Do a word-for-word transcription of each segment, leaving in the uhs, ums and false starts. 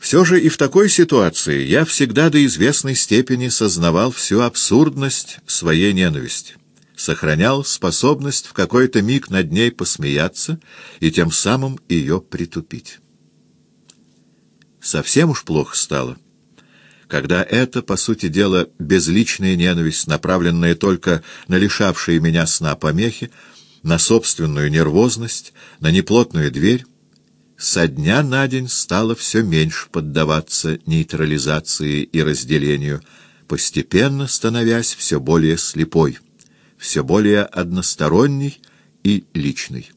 Все же и в такой ситуации я всегда до известной степени сознавал всю абсурдность своей ненависти, сохранял способность в какой-то миг над ней посмеяться и тем самым ее притупить. Совсем уж плохо стало, когда эта, по сути дела, безличная ненависть, направленная только на лишавшие меня сна помехи, на собственную нервозность, на неплотную дверь, со дня на день стало все меньше поддаваться нейтрализации и разделению, постепенно становясь все более слепой, все более односторонней и личной.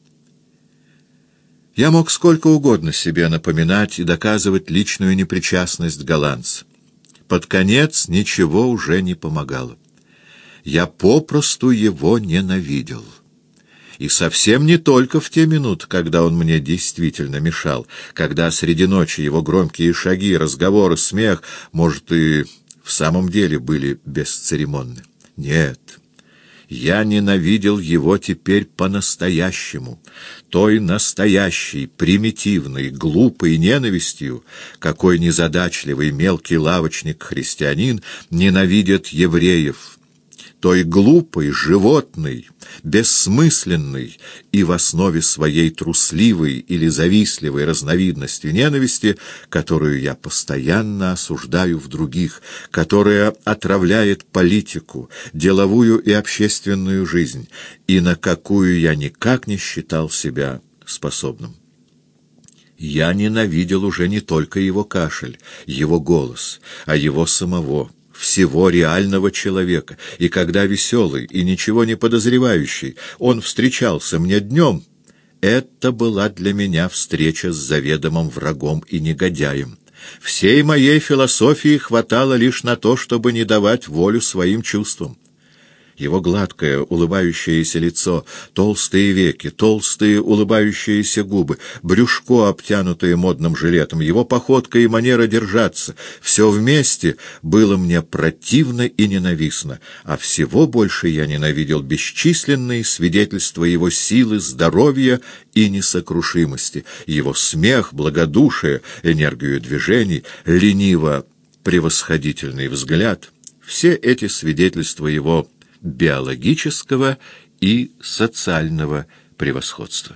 Я мог сколько угодно себе напоминать и доказывать личную непричастность голландца. Под конец ничего уже не помогало. Я попросту его ненавидел. И совсем не только в те минуты, когда он мне действительно мешал, когда среди ночи его громкие шаги, разговоры, смех, может, и в самом деле были бесцеремонны. Нет, я ненавидел его теперь по-настоящему, той настоящей, примитивной, глупой ненавистью, какой незадачливый мелкий лавочник-христианин ненавидит евреев, той глупой, животной, бессмысленной и в основе своей трусливой или завистливой разновидности ненависти, которую я постоянно осуждаю в других, которая отравляет политику, деловую и общественную жизнь, и на какую я никак не считал себя способным. Я ненавидел уже не только его кашель, его голос, а его самого, всего реального человека, и когда веселый и ничего не подозревающий он встречался мне днем, это была для меня встреча с заведомым врагом и негодяем. Всей моей философии хватало лишь на то, чтобы не давать волю своим чувствам. Его гладкое, улыбающееся лицо, толстые веки, толстые улыбающиеся губы, брюшко, обтянутое модным жилетом, его походка и манера держаться — все вместе было мне противно и ненавистно, а всего больше я ненавидел бесчисленные свидетельства его силы, здоровья и несокрушимости, его смех, благодушие, энергию движений, лениво превосходительный взгляд. Все эти свидетельства его биологического и социального превосходства.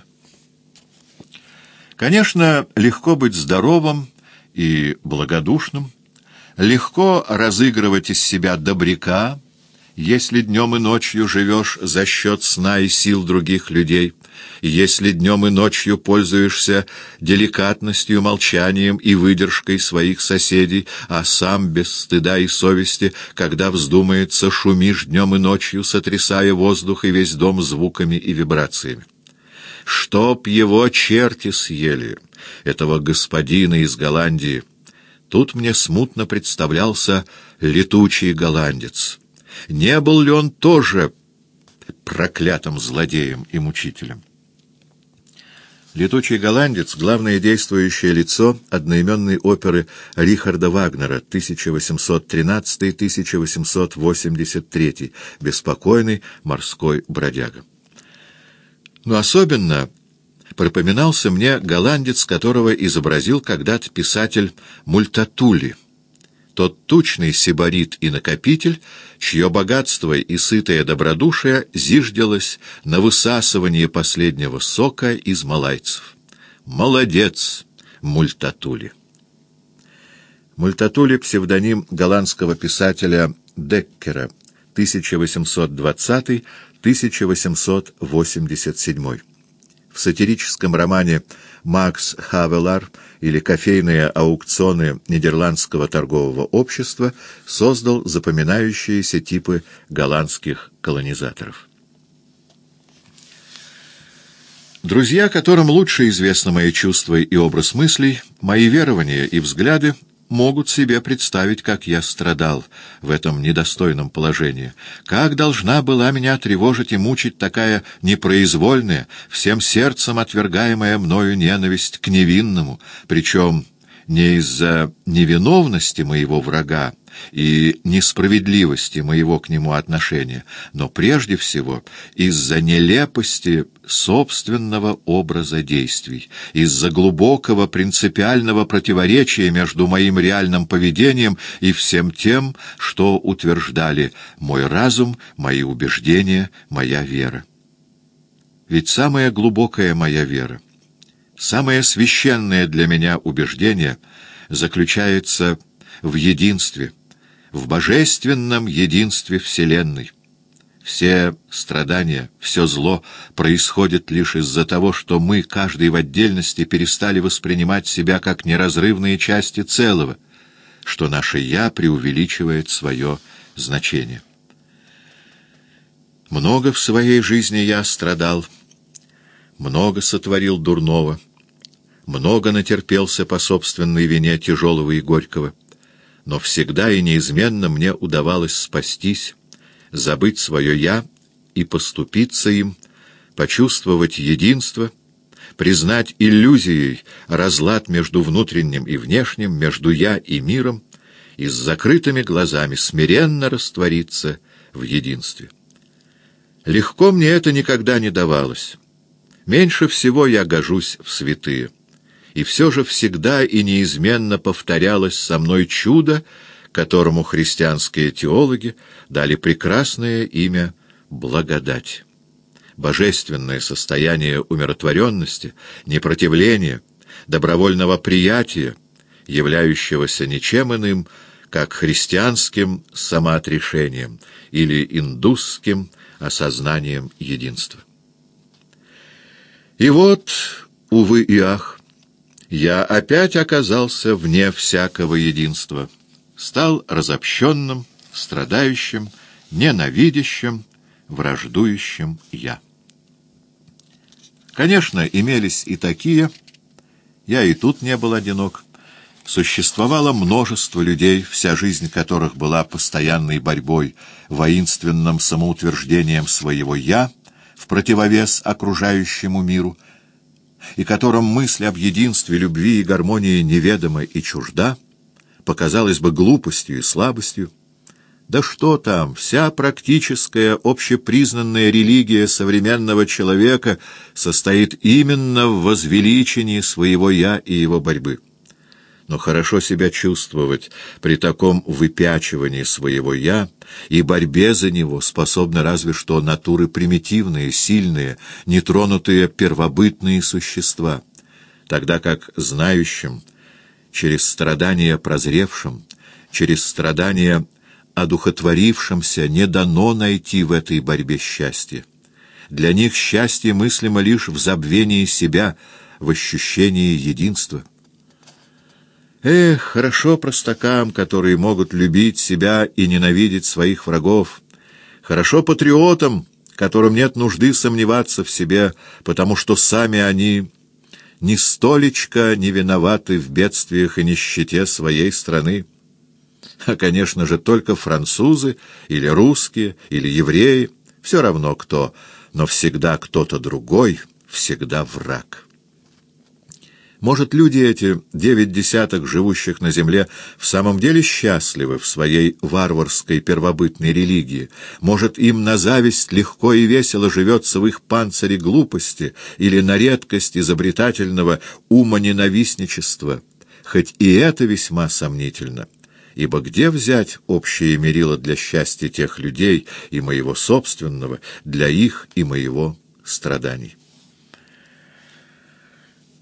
Конечно, легко быть здоровым и благодушным, легко разыгрывать из себя добряка, если днем и ночью живешь за счет сна и сил других людей, если днем и ночью пользуешься деликатностью, молчанием и выдержкой своих соседей, а сам без стыда и совести, когда вздумается, шумишь днем и ночью, сотрясая воздух и весь дом звуками и вибрациями. Чтоб его черти съели, этого господина из Голландии! Тут мне смутно представлялся летучий голландец. Не был ли он тоже проклятым злодеем и мучителем? «Летучий голландец» — главное действующее лицо одноименной оперы Рихарда Вагнера тысяча восемьсот тринадцатый — тысяча восемьсот восемьдесят третий, беспокойный морской бродяга. Но особенно припоминался мне голландец, которого изобразил когда-то писатель Мультатули, тот тучный сибарит и накопитель, чье богатство и сытое добродушие зиждилось на высасывании последнего сока из малайцев. Молодец, Мультатули! Мультатули — псевдоним голландского писателя Деккера, тысяча восемьсот двадцатый — тысяча восемьсот восемьдесят седьмой. В сатирическом романе «Макс Хавелар» или «Кофейные аукционы Нидерландского торгового общества» создал запоминающиеся типы голландских колонизаторов. Друзья, которым лучше известны мои чувства и образ мыслей, мои верования и взгляды, могут себе представить, как я страдал в этом недостойном положении, как должна была меня тревожить и мучить такая непроизвольная, всем сердцем отвергаемая мною ненависть к невинному, причем не из-за невиновности моего врага, и несправедливости моего к нему отношения, но прежде всего из-за нелепости собственного образа действий, из-за глубокого принципиального противоречия между моим реальным поведением и всем тем, что утверждали мой разум, мои убеждения, моя вера. Ведь самая глубокая моя вера, самое священное для меня убеждение заключается в единстве, в божественном единстве Вселенной. Все страдания, все зло происходит лишь из-за того, что мы, каждый в отдельности, перестали воспринимать себя как неразрывные части целого, что наше «я» преувеличивает свое значение. Много в своей жизни я страдал, много сотворил дурного, много натерпелся по собственной вине тяжелого и горького, но всегда и неизменно мне удавалось спастись, забыть свое «я» и поступиться им, почувствовать единство, признать иллюзией разлад между внутренним и внешним, между «я» и миром, и с закрытыми глазами смиренно раствориться в единстве. Легко мне это никогда не давалось. Меньше всего я гожусь в святые. И все же всегда и неизменно повторялось со мной чудо, которому христианские теологи дали прекрасное имя благодать. Божественное состояние умиротворенности, непротивления, добровольного приятия, являющегося ничем иным, как христианским самоотрешением или индусским осознанием единства. И вот, увы и ах, я опять оказался вне всякого единства, стал разобщенным, страдающим, ненавидящим, враждующим «я». Конечно, имелись и такие, я и тут не был одинок. Существовало множество людей, вся жизнь которых была постоянной борьбой, воинственным самоутверждением своего «я» в противовес окружающему миру, и которым мысль об единстве, любви и гармонии неведома и чужда, показалась бы глупостью и слабостью. Да что там, вся практическая, общепризнанная религия современного человека состоит именно в возвеличении своего «я» и его борьбы. Но хорошо себя чувствовать при таком выпячивании своего «я» и борьбе за него способны разве что натуры примитивные, сильные, нетронутые первобытные существа, тогда как знающим, через страдания прозревшим, через страдания одухотворившимся не дано найти в этой борьбе счастье. Для них счастье мыслимо лишь в забвении себя, в ощущении единства. Эх, хорошо простакам, которые могут любить себя и ненавидеть своих врагов. Хорошо патриотам, которым нет нужды сомневаться в себе, потому что сами они ни столечко не виноваты в бедствиях и нищете своей страны. А, конечно же, только французы или русские, или евреи, все равно кто, но всегда кто-то другой, всегда враг. Может, люди эти, девять десяток живущих на земле, в самом деле счастливы в своей варварской первобытной религии? Может, им на зависть легко и весело живется в их панцире глупости или на редкость изобретательного умоненавистничества? Хоть и это весьма сомнительно, ибо где взять общее мерило для счастья тех людей и моего собственного, для их и моего страданий?